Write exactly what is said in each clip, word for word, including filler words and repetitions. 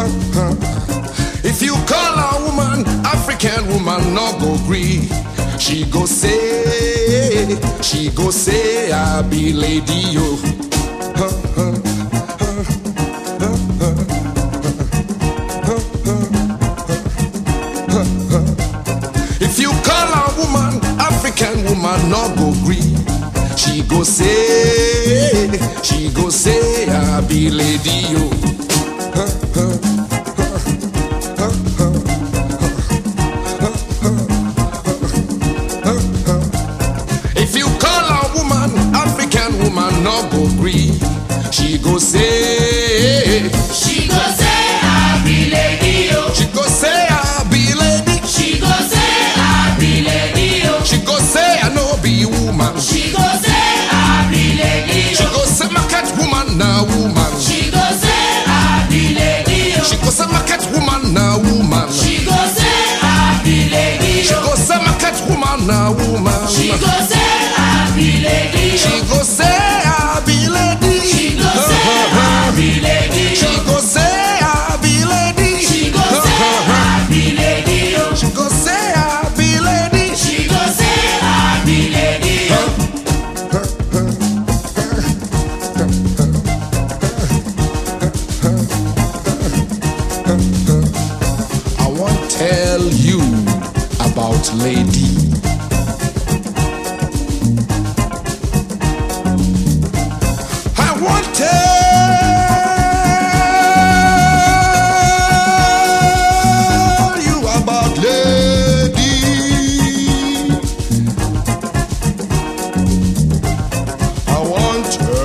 If you call a woman African woman, no go gree. She go say, she go say, I be lady yo. If you call a woman African woman, no go gree. She go say, she go say, I be lady yo. If you call a woman African woman, no go gree. She go say, She go say I be lady yo. she go say, I be lady. She go say I be lady yo. She go say, I no be woman. She go say I be lady She yo. go say, market woman na woman. She go say I be lady yo. She go say, market woman na woman. She go say I be lady She yo. go say, market woman na woman. She go say I be lady She yo. go say, I be lady. She go say I be lady She yo. go say, I be lady. She go say I be lady yo. She go say, I be lady. She go say I be lady yo. I want tell you about lady. I want tell you about lady. I want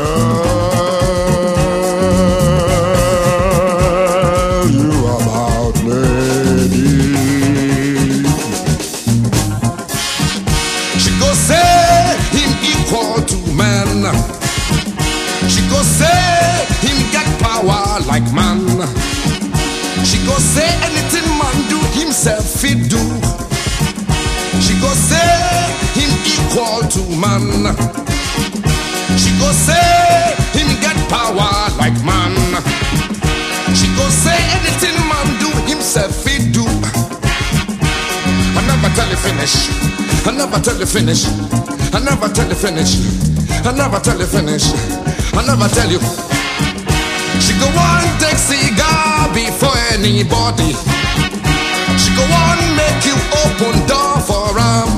tell you about lady. She go say him equal to man. She go say him get power like man. She go say anything man do himself fit do. She go say him equal to man. She go say him get power like man. She go say anything man do himself fit do. I never tell you finish. I never tell you finish. I never tell you finish. I never tell you finish. I never tell you. She go on take cigar before anybody. She go on make you open door for him.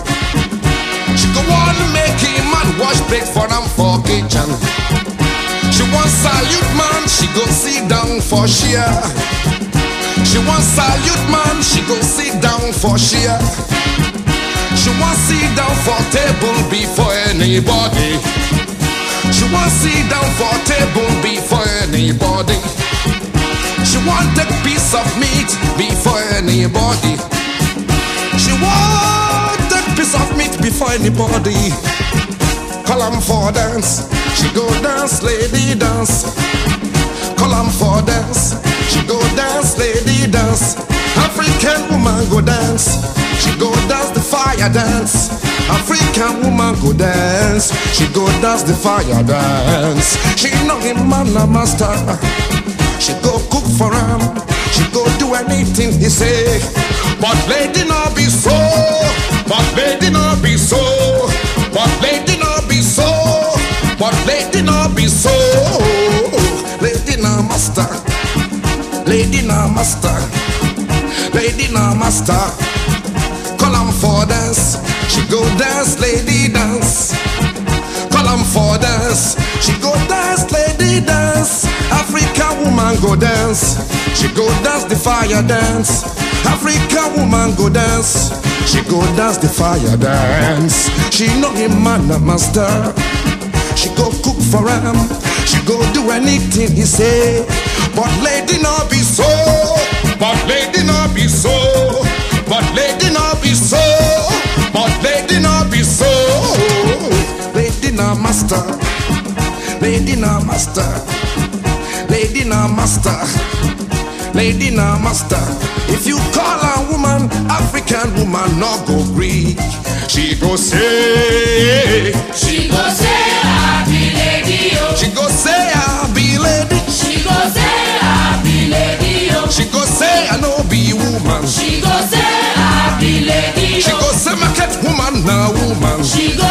She go on make him man wash plate for him for kitchen. She want salute man, she go sit down for share. She want salute man, she go sit down for share. She want sit down for table before anybody. She want sit down for table before anybody. She want take piece of meat before anybody. She want take piece of meat before anybody. Call 'em for dance, she go dance, lady dance. Call 'em for dance, she go dance, lady dance. African woman go dance, she go dance the fire dance. African woman go dance, she go dance the fire dance. She know him man a master, she go cook for him, she go do anything he say. But lady no be so, but lady no be so, but lady no be so, but lady no be so. Lady no master, lady no master, lady no master. Call 'em for dance, she go dance, lady dance. Call 'em for dance, she go dance, lady dance. African woman go dance, she go dance the fire dance. African woman go dance, she go dance the fire dance. She know him man a master, she go cook for him, she go do anything he say. But lady no be so, but lady no be so, but lady no be so, but lady no be so. Lady no master, lady no master, lady no master, lady no master. If you call a woman African woman, no go Greek. She go say, She go say I be lady yo. she go say, I be lady. She go say I be lady yo. She go say I know be woman. She go say I be lady. She go say market woman na woman. She go